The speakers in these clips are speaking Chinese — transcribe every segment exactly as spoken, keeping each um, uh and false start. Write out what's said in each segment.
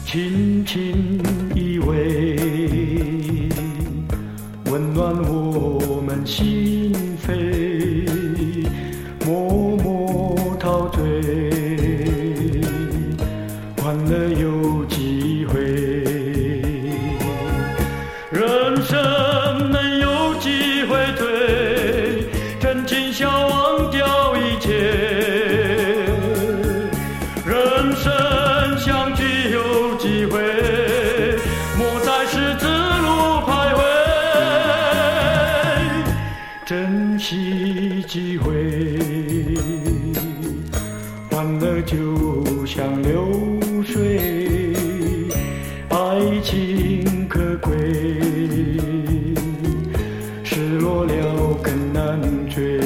轻轻依偎，温暖我们心扉，默默陶醉，欢乐有机会，人生能有机会对，真情笑忘掉一切，人生相聚有机会，莫再是自路徘徊，珍惜机会，欢乐就像流水，爱情可贵，失落了更难追。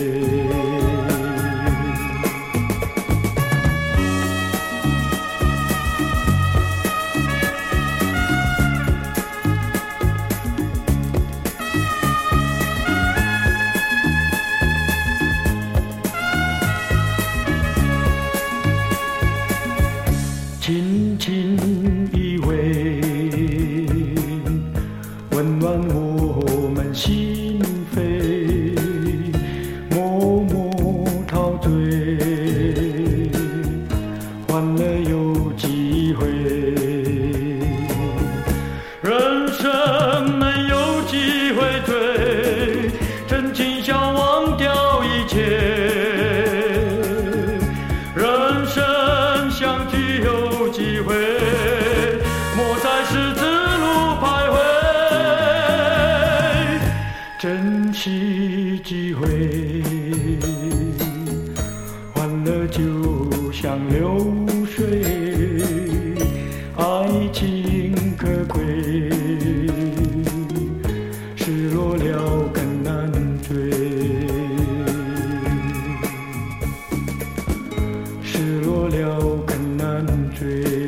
轻轻依偎，温暖我们心扉，默默陶醉，欢乐有机会，人生能有机会对，真情笑忘掉一切，人生相聚有机会，莫再是自路徘徊，珍惜机会，欢乐就像流水，爱情可贵，失落了更难追，失落了更难追。